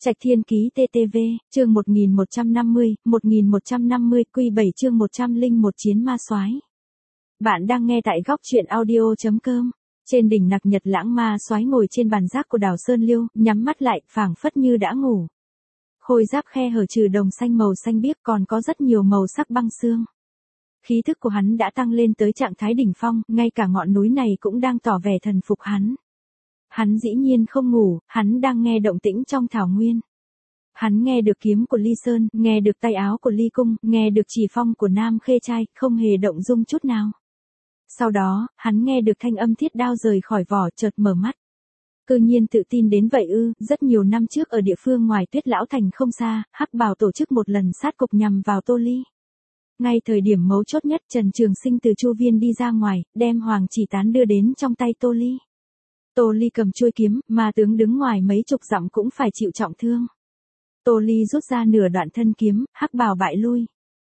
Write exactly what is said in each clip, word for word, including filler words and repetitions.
Trạch Thiên Ký tê tê vê, chương một nghìn một trăm năm mươi, một nghìn một trăm năm mươi, quy bảy chương một trăm lẻ một Chiến ma soái. Bạn đang nghe tại góc truyện audio chấm com. Trên đỉnh Nặc Nhật Lãng, ma soái ngồi trên bàn giác của đảo Sơn Liêu, nhắm mắt lại, phảng phất như đã ngủ. Khôi giáp khe hở trừ đồng xanh màu xanh biếc còn có rất nhiều màu sắc băng xương. Khí thức của hắn đã tăng lên tới trạng thái đỉnh phong, ngay cả ngọn núi này cũng đang tỏ vẻ thần phục hắn. Hắn dĩ nhiên không ngủ, hắn đang nghe động tĩnh trong thảo nguyên. Hắn nghe được kiếm của Ly Sơn, nghe được tay áo của Ly Cung, nghe được chỉ phong của Nam Khê Trai, không hề động dung chút nào. Sau đó, hắn nghe được thanh âm thiết đao rời khỏi vỏ, chợt mở mắt. Cơ nhiên tự tin đến vậy ư? Rất nhiều năm trước ở địa phương ngoài Tuyết Lão Thành không xa, Hắc Bào tổ chức một lần sát cục nhằm vào Tô Ly. Ngay thời điểm mấu chốt nhất, Trần Trường Sinh từ Chu Viên đi ra ngoài, đem Hoàng Chỉ Tán đưa đến trong tay Tô Ly. Tô Ly cầm chuôi kiếm, ma tướng đứng ngoài mấy chục dặm cũng phải chịu trọng thương. Tô Ly rút ra nửa đoạn thân kiếm, Hắc Bào bại lui.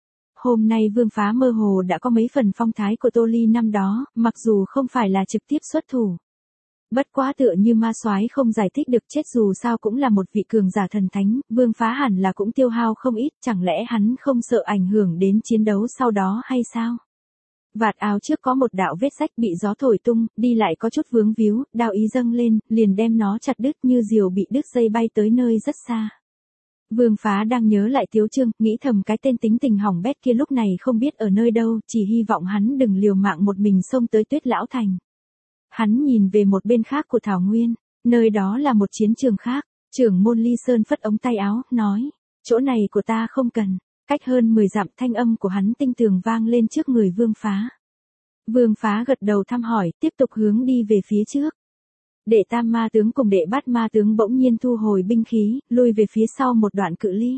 Hôm nay Vương Phá mơ hồ đã có mấy phần phong thái của Tô Ly năm đó, mặc dù không phải là trực tiếp xuất thủ. Bất quá tựa như ma soái không giải thích được, chết dù sao cũng là một vị cường giả thần thánh, Vương Phá hẳn là cũng tiêu hao không ít, chẳng lẽ hắn không sợ ảnh hưởng đến chiến đấu sau đó hay sao? Vạt áo trước có một đạo vết rách bị gió thổi tung, đi lại có chút vướng víu, đao ý dâng lên, liền đem nó chặt đứt như diều bị đứt dây bay tới nơi rất xa. Vương Phá đang nhớ lại Tiếu Trương, nghĩ thầm cái tên tính tình hỏng bét kia lúc này không biết ở nơi đâu, chỉ hy vọng hắn đừng liều mạng một mình xông tới Tuyết Lão Thành. Hắn nhìn về một bên khác của thảo nguyên, nơi đó là một chiến trường khác, trưởng môn Ly Sơn phất ống tay áo, nói, chỗ này của ta không cần. Cách hơn mười dặm, thanh âm của hắn tinh tường vang lên trước người Vương Phá. Vương Phá gật đầu thăm hỏi, tiếp tục hướng đi về phía trước. Đệ tam ma tướng cùng đệ bát ma tướng bỗng nhiên thu hồi binh khí, lui về phía sau một đoạn cự ly.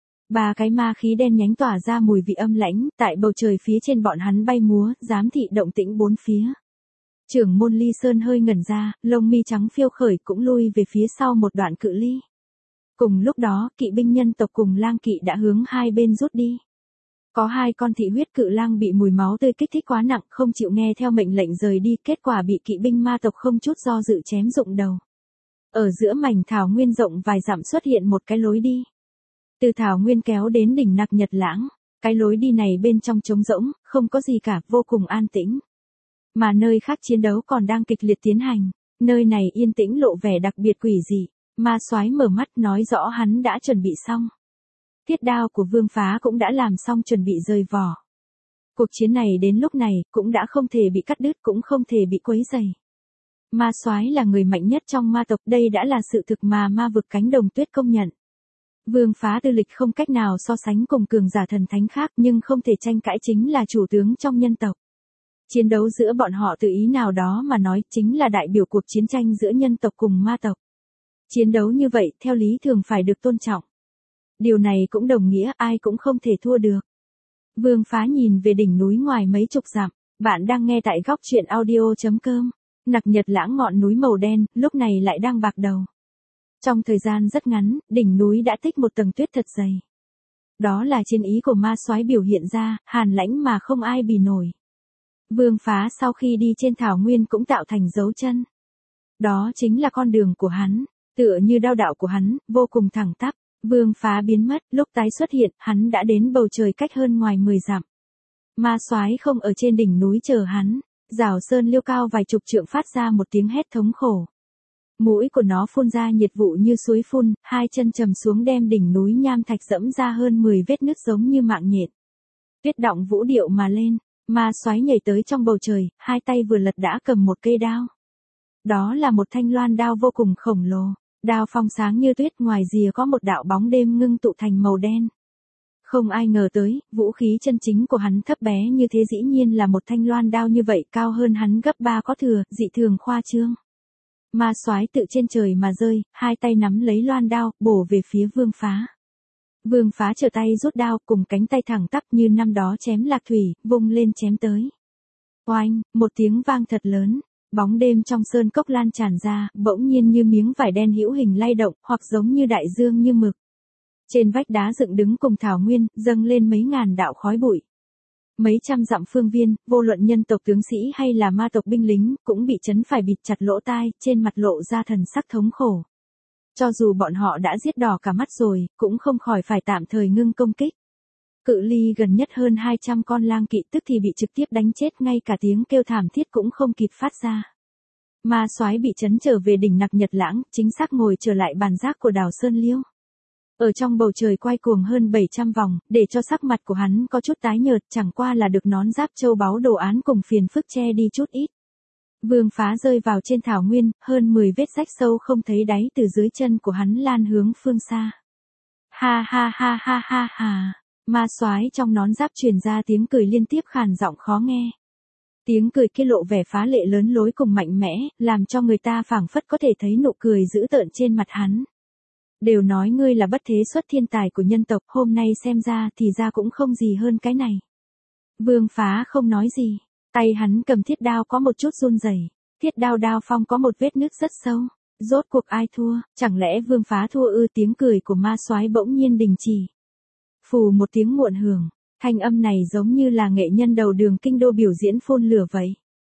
Ba cái ma khí đen nhánh tỏa ra mùi vị âm lãnh, tại bầu trời phía trên bọn hắn bay múa, giám thị động tĩnh bốn phía. Trưởng môn Ly Sơn hơi ngẩn ra, lông mi trắng phiêu khởi cũng lui về phía sau một đoạn cự ly. Cùng lúc đó, kỵ binh nhân tộc cùng lang kỵ đã hướng hai bên rút đi. Có hai con thị huyết cự lang bị mùi máu tươi kích thích quá nặng, không chịu nghe theo mệnh lệnh rời đi, kết quả bị kỵ binh ma tộc không chút do dự chém rụng đầu. Ở giữa mảnh thảo nguyên rộng vài dặm xuất hiện một cái lối đi. Từ thảo nguyên kéo đến đỉnh Nặc Nhật Lãng, cái lối đi này bên trong trống rỗng, không có gì cả, vô cùng an tĩnh. Mà nơi khác chiến đấu còn đang kịch liệt tiến hành, nơi này yên tĩnh lộ vẻ đặc biệt quỷ dị. Ma soái mở mắt nói rõ hắn đã chuẩn bị xong. Thiết đao của Vương Phá cũng đã làm xong chuẩn bị rời vỏ. Cuộc chiến này đến lúc này cũng đã không thể bị cắt đứt, cũng không thể bị quấy rầy. Ma soái là người mạnh nhất trong ma tộc, đây đã là sự thực mà ma vực Cánh Đồng Tuyết công nhận. Vương Phá tư lịch không cách nào so sánh cùng cường giả thần thánh khác, nhưng không thể tranh cãi chính là chủ tướng trong nhân tộc. Chiến đấu giữa bọn họ tự ý nào đó mà nói chính là đại biểu cuộc chiến tranh giữa nhân tộc cùng ma tộc. Chiến đấu như vậy, theo lý thường phải được tôn trọng. Điều này cũng đồng nghĩa ai cũng không thể thua được. Vương Phá nhìn về đỉnh núi ngoài mấy chục dặm. Bạn đang nghe tại góc truyện audio chấm com. Nặc Nhật Lãng, ngọn núi màu đen, lúc này lại đang bạc đầu. Trong thời gian rất ngắn, đỉnh núi đã tích một tầng tuyết thật dày. Đó là chiến ý của ma soái biểu hiện ra, hàn lãnh mà không ai bì nổi. Vương Phá sau khi đi trên thảo nguyên cũng tạo thành dấu chân. Đó chính là con đường của hắn. Tựa như đao đạo của hắn, vô cùng thẳng tắp. Vương Phá biến mất, lúc tái xuất hiện, hắn đã đến bầu trời cách hơn ngoài mười dặm. Ma soái không ở trên đỉnh núi chờ hắn. Giảo Sơn Liêu cao vài chục trượng phát ra một tiếng hét thống khổ. Mũi của nó phun ra nhiệt vụ như suối phun, hai chân trầm xuống đem đỉnh núi nham thạch dẫm ra hơn mười vết nứt giống như mạng nhện. Tuyết động vũ điệu mà lên, ma soái nhảy tới trong bầu trời, hai tay vừa lật đã cầm một cây đao. Đó là một thanh loan đao vô cùng khổng lồ. Đao phong sáng như tuyết, ngoài rìa có một đạo bóng đêm ngưng tụ thành màu đen. Không ai ngờ tới, vũ khí chân chính của hắn thấp bé như thế dĩ nhiên là một thanh loan đao như vậy, cao hơn hắn gấp ba có thừa, dị thường khoa trương. Ma soái tự trên trời mà rơi, hai tay nắm lấy loan đao, bổ về phía Vương Phá. Vương Phá trở tay rút đao, cùng cánh tay thẳng tắp như năm đó chém Lạc Thủy, vung lên chém tới. Oanh, một tiếng vang thật lớn. Bóng đêm trong sơn cốc lan tràn ra, bỗng nhiên như miếng vải đen hữu hình lay động, hoặc giống như đại dương như mực. Trên vách đá dựng đứng cùng thảo nguyên, dâng lên mấy ngàn đạo khói bụi. Mấy trăm dặm phương viên, vô luận nhân tộc tướng sĩ hay là ma tộc binh lính, cũng bị chấn phải bịt chặt lỗ tai, trên mặt lộ ra thần sắc thống khổ. Cho dù bọn họ đã giết đỏ cả mắt rồi, cũng không khỏi phải tạm thời ngưng công kích. Cự ly gần nhất hơn hai trăm con lang kỵ tức thì bị trực tiếp đánh chết, ngay cả tiếng kêu thảm thiết cũng không kịp phát ra. Ma soái bị trấn trở về đỉnh Nặc Nhật Lãng, chính xác ngồi trở lại bàn giác của đảo Sơn Liêu. Ở trong bầu trời quay cuồng hơn bảy trăm vòng, để cho sắc mặt của hắn có chút tái nhợt, chẳng qua là được nón giáp châu báu đồ án cùng phiền phức che đi chút ít. Vương Phá rơi vào trên thảo nguyên, hơn mười vết rách sâu không thấy đáy từ dưới chân của hắn lan hướng phương xa. Ha ha ha ha ha ha. Ma soái trong nón giáp truyền ra tiếng cười liên tiếp khàn giọng khó nghe. Tiếng cười kia lộ vẻ phá lệ lớn lối cùng mạnh mẽ, làm cho người ta phảng phất có thể thấy nụ cười dữ tợn trên mặt hắn. Đều nói ngươi là bất thế xuất thiên tài của nhân tộc, hôm nay xem ra thì ra cũng không gì hơn cái này. Vương Phá không nói gì, tay hắn cầm thiết đao có một chút run rẩy, thiết đao đao phong có một vết nứt rất sâu. Rốt cuộc ai thua, chẳng lẽ Vương Phá thua ư? Tiếng cười của ma soái bỗng nhiên đình chỉ. Phù một tiếng muộn hưởng, thanh âm này giống như là nghệ nhân đầu đường kinh đô biểu diễn phun lửa vậy.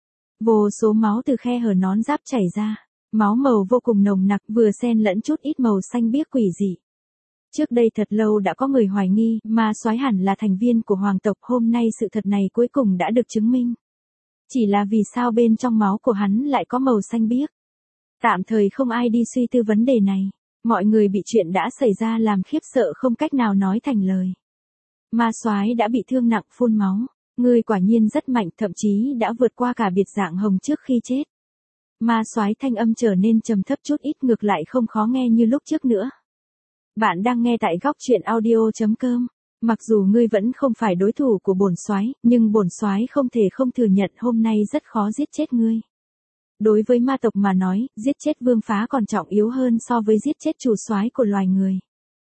Vô số máu từ khe hở nón giáp chảy ra, máu màu vô cùng nồng nặc, vừa xen lẫn chút ít màu xanh biếc quỷ dị. Trước đây thật lâu đã có người hoài nghi, ma soái hẳn là thành viên của hoàng tộc, hôm nay sự thật này cuối cùng đã được chứng minh. Chỉ là vì sao bên trong máu của hắn lại có màu xanh biếc? Tạm thời không ai đi suy tư vấn đề này. Mọi người bị chuyện đã xảy ra làm khiếp sợ không cách nào nói thành lời. Ma soái đã bị thương nặng phun máu. Ngươi quả nhiên rất mạnh, thậm chí đã vượt qua cả biệt dạng hồng trước khi chết. Ma soái thanh âm trở nên trầm thấp chút ít, ngược lại không khó nghe như lúc trước nữa. Bạn đang nghe tại góc truyện audio chấm com. Mặc dù ngươi vẫn không phải đối thủ của bổn soái, nhưng bổn soái không thể không thừa nhận hôm nay rất khó giết chết ngươi. Đối với ma tộc mà nói, giết chết Vương Phá còn trọng yếu hơn so với giết chết chủ soái của loài người.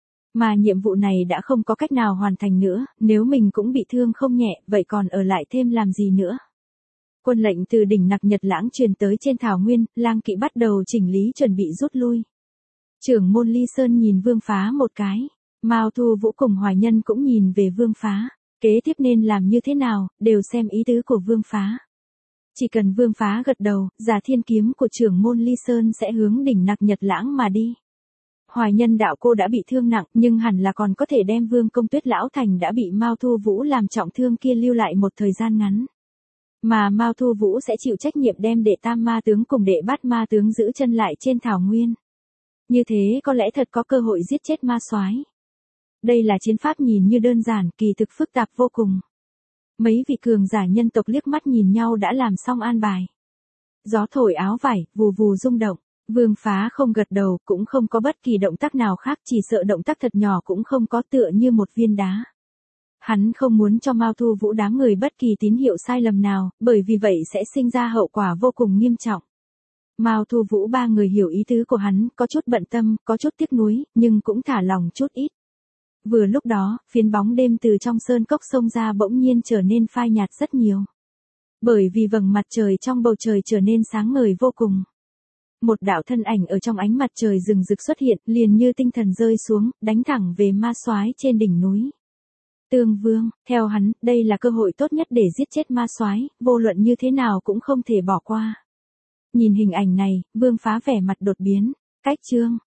Mà nhiệm vụ này đã không có cách nào hoàn thành nữa, nếu mình cũng bị thương không nhẹ, vậy còn ở lại thêm làm gì nữa? Quân lệnh từ đỉnh Nặc Nhật Lãng truyền tới trên thảo nguyên, lang kỵ bắt đầu chỉnh lý chuẩn bị rút lui. Trưởng môn Ly Sơn nhìn Vương Phá một cái, Mao Thu Vũ cùng Hoài Nhân cũng nhìn về Vương Phá, kế tiếp nên làm như thế nào, đều xem ý tứ của Vương Phá. Chỉ cần Vương Phá gật đầu, Giả Thiên kiếm của trưởng môn Ly Sơn sẽ hướng đỉnh Nặc Nhật Lãng mà đi. Hoài Nhân đạo cô đã bị thương nặng, nhưng hẳn là còn có thể đem Vương công Tuyết lão thành đã bị Mao Thu Vũ làm trọng thương kia lưu lại một thời gian ngắn. Mà Mao Thu Vũ sẽ chịu trách nhiệm đem đệ tam ma tướng cùng đệ bát ma tướng giữ chân lại trên thảo nguyên. Như thế có lẽ thật có cơ hội giết chết ma soái. Đây là chiến pháp nhìn như đơn giản, kỳ thực phức tạp vô cùng. Mấy vị cường giả nhân tộc liếc mắt nhìn nhau đã làm xong an bài. Gió thổi áo vải, vù vù rung động. Vương Phá không gật đầu, cũng không có bất kỳ động tác nào khác, chỉ sợ động tác thật nhỏ cũng không có, tựa như một viên đá. Hắn không muốn cho Mao Thu Vũ đám người bất kỳ tín hiệu sai lầm nào, bởi vì vậy sẽ sinh ra hậu quả vô cùng nghiêm trọng. Mao Thu Vũ ba người hiểu ý tứ của hắn, có chút bận tâm, có chút tiếc nuối, nhưng cũng thả lòng chút ít. Vừa lúc đó, phiến bóng đêm từ trong sơn cốc xông ra bỗng nhiên trở nên phai nhạt rất nhiều. Bởi vì vầng mặt trời trong bầu trời trở nên sáng ngời vô cùng. Một đạo thân ảnh ở trong ánh mặt trời rừng rực xuất hiện, liền như tinh thần rơi xuống, đánh thẳng về ma soái trên đỉnh núi. Tương Vương, theo hắn, đây là cơ hội tốt nhất để giết chết ma soái, vô luận như thế nào cũng không thể bỏ qua. Nhìn hình ảnh này, Vương Phá vẻ mặt đột biến. Cách chương,